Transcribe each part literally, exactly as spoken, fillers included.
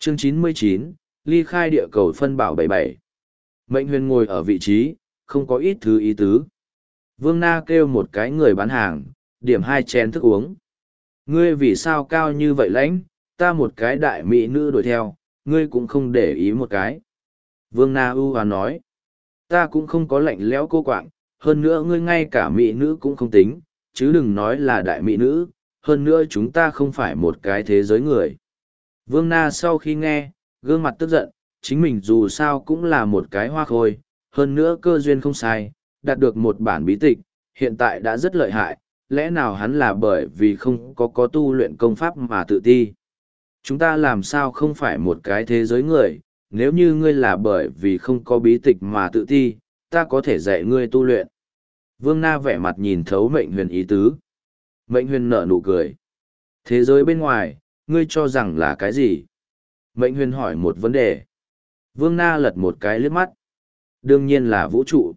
Chương chín mươi chín, ly khai địa cầu phân bảo bảy bảy. Mệnh huyền ngồi ở vị trí, không có ít thứ ý tứ. Vương Na kêu một cái người bán hàng, điểm hai chén thức uống. Ngươi vì sao cao như vậy lãnh, ta một cái đại mỹ nữ đuổi theo, ngươi cũng không để ý một cái. Vương Na ưu hoán nói, ta cũng không có lạnh lẽo cô quạng, hơn nữa ngươi ngay cả mỹ nữ cũng không tính, chứ đừng nói là đại mỹ nữ, hơn nữa chúng ta không phải một cái thế giới người. Vương Na sau khi nghe, gương mặt tức giận, chính mình dù sao cũng là một cái hoa khôi, hơn nữa cơ duyên không sai, đạt được một bản bí tịch, hiện tại đã rất lợi hại, lẽ nào hắn là bởi vì không có có tu luyện công pháp mà tự ti. Chúng ta làm sao không phải một cái thế giới người, nếu như ngươi là bởi vì không có bí tịch mà tự ti, ta có thể dạy ngươi tu luyện. Vương Na vẻ mặt nhìn thấu mệnh huyền ý tứ. Mệnh huyền nở nụ cười. Thế giới bên ngoài, ngươi cho rằng là cái gì? Mệnh huyền hỏi một vấn đề. Vương Na lật một cái liếc mắt. Đương nhiên là vũ trụ.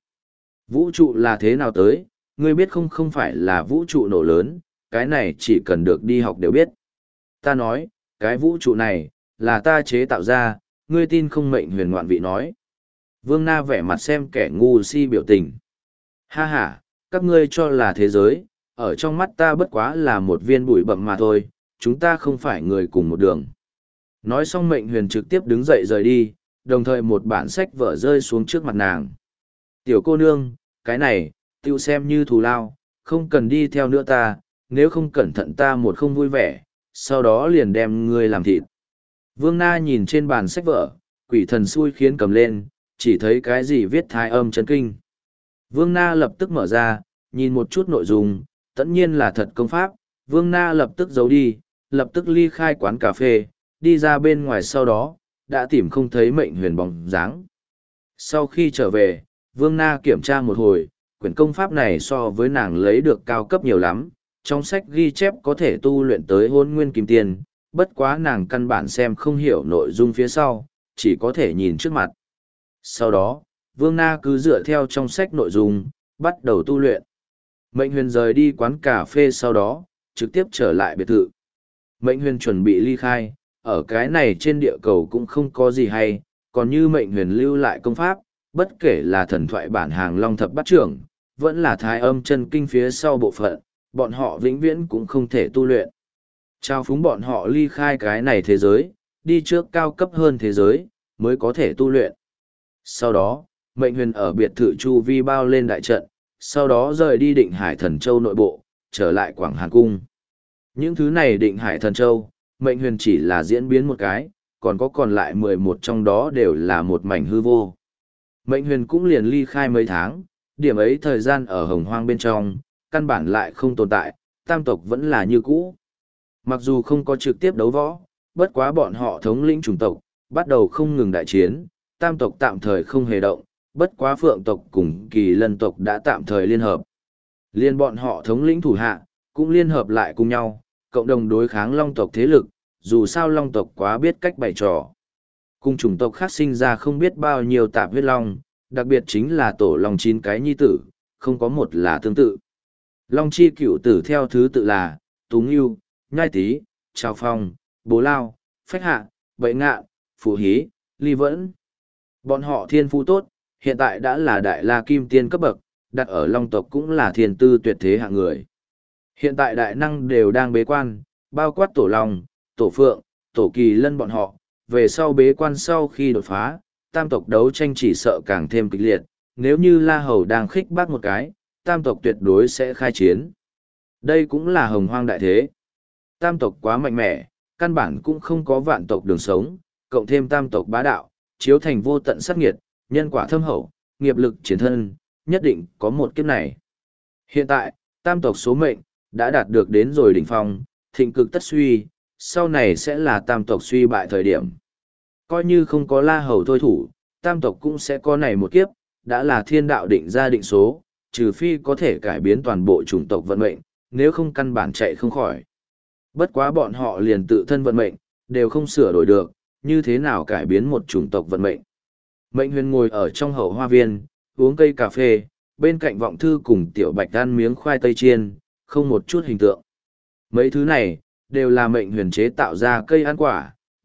Vũ trụ là thế nào tới, ngươi biết không không phải là vũ trụ nổ lớn, cái này chỉ cần được đi học đều biết. Ta nói, cái vũ trụ này, là ta chế tạo ra, ngươi tin không? Mệnh huyền ngoạn vị nói. Vương Na vẻ mặt xem kẻ ngu si biểu tình. Ha ha, các ngươi cho là thế giới, ở trong mắt ta bất quá là một viên bụi bặm mà thôi, chúng ta không phải người cùng một đường. Nói xong mệnh huyền trực tiếp đứng dậy rời đi, đồng thời một bản sách vở rơi xuống trước mặt nàng. Tiểu cô nương, cái này, tiêu xem như thù lao, không cần đi theo nữa ta, nếu không cẩn thận ta một không vui vẻ, sau đó liền đem ngươi làm thịt. Vương Na nhìn trên bàn sách vở, quỷ thần xui khiến cầm lên, chỉ thấy cái gì viết thái âm chân kinh. Vương Na lập tức mở ra, nhìn một chút nội dung, tất nhiên là thật công pháp, Vương Na lập tức giấu đi, lập tức ly khai quán cà phê, đi ra bên ngoài sau đó, đã tìm không thấy mệnh huyền bóng dáng. Sau khi trở về, Vương Na kiểm tra một hồi, quyển công pháp này so với nàng lấy được cao cấp nhiều lắm, trong sách ghi chép có thể tu luyện tới hôn nguyên kim tiền, bất quá nàng căn bản xem không hiểu nội dung phía sau, chỉ có thể nhìn trước mặt. Sau đó, Vương Na cứ dựa theo trong sách nội dung, bắt đầu tu luyện. Mệnh huyền rời đi quán cà phê sau đó, trực tiếp trở lại biệt thự. Mệnh huyền chuẩn bị ly khai, ở cái này trên địa cầu cũng không có gì hay, còn như mệnh huyền lưu lại công pháp, bất kể là thần thoại bản hàng long thập bát trưởng, vẫn là thái âm chân kinh phía sau bộ phận, bọn họ vĩnh viễn cũng không thể tu luyện. Trao phúng bọn họ ly khai cái này thế giới, đi trước cao cấp hơn thế giới, mới có thể tu luyện. Sau đó, mệnh huyền ở biệt thự chu vi bao lên đại trận, sau đó rời đi Định Hải Thần Châu nội bộ, trở lại Quảng Hàn Cung. Những thứ này Định Hải Thần Châu, mệnh huyền chỉ là diễn biến một cái, còn có còn lại mười một trong đó đều là một mảnh hư vô. Mệnh huyền cũng liền ly khai mấy tháng, điểm ấy thời gian ở hồng hoang bên trong, căn bản lại không tồn tại, tam tộc vẫn là như cũ. Mặc dù không có trực tiếp đấu võ, bất quá bọn họ thống lĩnh chủng tộc, bắt đầu không ngừng đại chiến, tam tộc tạm thời không hề động, bất quá phượng tộc cùng kỳ lân tộc đã tạm thời liên hợp. Liên bọn họ thống lĩnh thủ hạ, cũng liên hợp lại cùng nhau, cộng đồng đối kháng long tộc thế lực, dù sao long tộc quá biết cách bày trò. Cùng chủng tộc khác sinh ra không biết bao nhiêu tạp huyết long, đặc biệt chính là tổ long chín cái nhi tử, không có một là tương tự. Long chi cửu tử theo thứ tự là, Tú Ngưu, Nhai Tý, Trào Phong, Bố Lao, Phách Hạ, Bậy Ngạ, Phù Hí, Ly Vẫn. Bọn họ thiên phú tốt, hiện tại đã là đại la kim tiên cấp bậc, đặt ở long tộc cũng là thiên tư tuyệt thế hạng người. Hiện tại đại năng đều đang bế quan, bao quát tổ long, tổ phượng, tổ kỳ lân bọn họ, về sau bế quan sau khi đột phá, tam tộc đấu tranh chỉ sợ càng thêm kịch liệt, nếu như La Hầu đang khích bác một cái, tam tộc tuyệt đối sẽ khai chiến. Đây cũng là hồng hoang đại thế. Tam tộc quá mạnh mẽ, căn bản cũng không có vạn tộc đường sống, cộng thêm tam tộc bá đạo, chiếu thành vô tận sát nghiệt, nhân quả thâm hậu, nghiệp lực chiến thân, nhất định có một kiếp này. Hiện tại, tam tộc số mệnh, đã đạt được đến rồi đỉnh phong, thịnh cực tất suy, sau này sẽ là tam tộc suy bại thời điểm. Coi như không có La Hầu thôi thủ, tam tộc cũng sẽ có này một kiếp, đã là thiên đạo định ra định số, trừ phi có thể cải biến toàn bộ chủng tộc vận mệnh, nếu không căn bản chạy không khỏi. Bất quá bọn họ liền tự thân vận mệnh, đều không sửa đổi được, như thế nào cải biến một chủng tộc vận mệnh. Mệnh huyền ngồi ở trong hậu hoa viên, uống cây cà phê, bên cạnh vọng thư cùng tiểu bạch ăn miếng khoai tây chiên, không một chút hình tượng. Mấy thứ này, đều là mệnh huyền chế tạo ra cây ăn quả,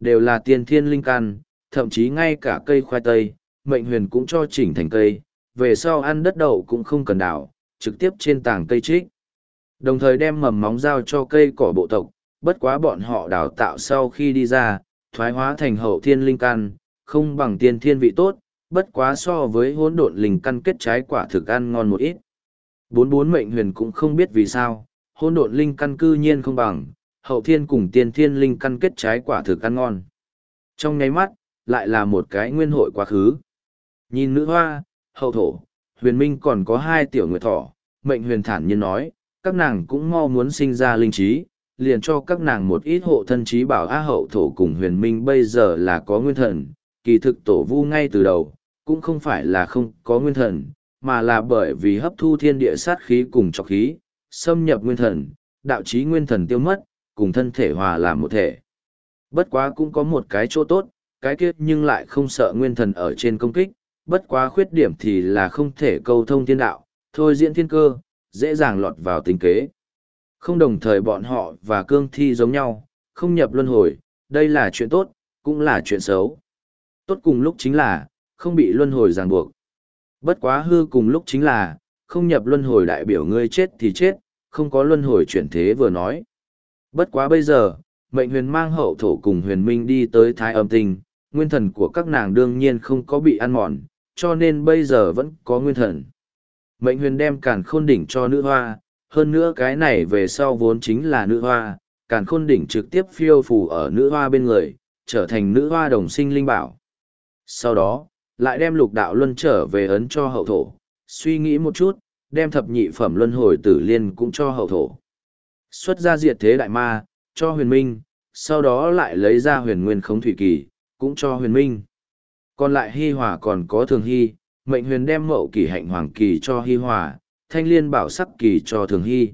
đều là tiên thiên linh căn, thậm chí ngay cả cây khoai tây, mệnh huyền cũng cho chỉnh thành cây, về sau ăn đất đậu cũng không cần đảo, trực tiếp trên tảng cây trích. Đồng thời đem mầm móng giao cho cây cỏ bộ tộc, bất quá bọn họ đào tạo sau khi đi ra, thoái hóa thành hậu thiên linh căn, không bằng tiên thiên vị tốt, bất quá so với hỗn độn linh căn kết trái quả thực ăn ngon một ít. Bốn bốn mệnh huyền cũng không biết vì sao, hỗn độn linh căn cư nhiên không bằng, hậu thiên cùng tiên thiên linh căn kết trái quả thực ăn ngon. Trong nháy mắt, lại là một cái nguyên hội quá khứ. Nhìn nữ hoa, hậu thổ, huyền minh còn có hai tiểu nguyệt thỏ, mệnh huyền thản nhiên nói, các nàng cũng mau muốn sinh ra linh trí, liền cho các nàng một ít hộ thân trí bảo á. Hậu thổ cùng huyền minh bây giờ là có nguyên thần, kỳ thực tổ vu ngay từ đầu, cũng không phải là không có nguyên thần, mà là bởi vì hấp thu thiên địa sát khí cùng trọc khí, xâm nhập nguyên thần, đạo trí nguyên thần tiêu mất, cùng thân thể hòa làm một thể. Bất quá cũng có một cái chỗ tốt, cái kia nhưng lại không sợ nguyên thần ở trên công kích, bất quá khuyết điểm thì là không thể câu thông thiên đạo, thôi diễn thiên cơ, dễ dàng lọt vào tính kế. Không đồng thời bọn họ và cương thi giống nhau, không nhập luân hồi, đây là chuyện tốt, cũng là chuyện xấu. Tốt cùng lúc chính là, không bị luân hồi ràng buộc. Bất quá hư cùng lúc chính là, không nhập luân hồi đại biểu ngươi chết thì chết, không có luân hồi chuyển thế vừa nói. Bất quá bây giờ, mệnh huyền mang hậu thổ cùng huyền minh đi tới thái âm tinh, nguyên thần của các nàng đương nhiên không có bị ăn mòn, cho nên bây giờ vẫn có nguyên thần. Mệnh huyền đem càn khôn đỉnh cho nữ hoa, hơn nữa cái này về sau vốn chính là nữ hoa, càn khôn đỉnh trực tiếp phiêu phù ở nữ hoa bên người, trở thành nữ hoa đồng sinh linh bảo. Sau đó, lại đem lục đạo luân trở về ấn cho hậu thổ, suy nghĩ một chút, đem thập nhị phẩm luân hồi tử liên cũng cho hậu thổ. Xuất ra diệt thế đại ma, cho huyền minh, sau đó lại lấy ra huyền nguyên khống thủy kỳ, cũng cho huyền minh. Còn lại hi hòa còn có thường hy, mệnh huyền đem mậu kỳ hạnh hoàng kỳ cho hi hòa, thanh liên bảo sắc kỳ cho thường hy.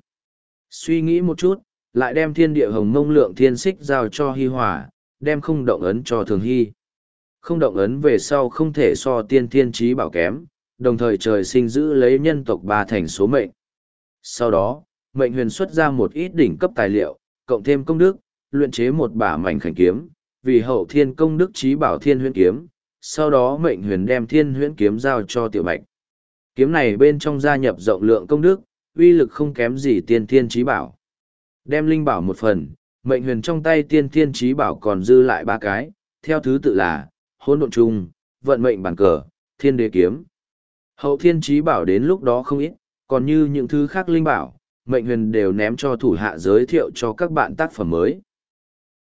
Suy nghĩ một chút, lại đem thiên địa hồng mông lượng thiên xích giao cho hi hòa, đem không động ấn cho thường hy. Không động ấn về sau không thể so tiên thiên trí bảo kém, đồng thời trời sinh giữ lấy nhân tộc ba thành số mệnh. Sau đó, mệnh huyền xuất ra một ít đỉnh cấp tài liệu, cộng thêm công đức, luyện chế một bả mảnh khảnh kiếm, vì hậu thiên công đức trí bảo thiên huyễn kiếm. Sau đó mệnh huyền đem thiên huyễn kiếm giao cho tiểu bạch. Kiếm này bên trong gia nhập rộng lượng công đức, uy lực không kém gì tiên thiên trí bảo. Đem linh bảo một phần, mệnh huyền trong tay tiên thiên trí bảo còn dư lại ba cái, theo thứ tự là hỗn độn trung, vận mệnh bản cờ, thiên đế kiếm. Hậu thiên trí bảo đến lúc đó không ít, còn như những thứ khác linh bảo, mệnh huyền đều ném cho thủ hạ giới thiệu cho các bạn tác phẩm mới.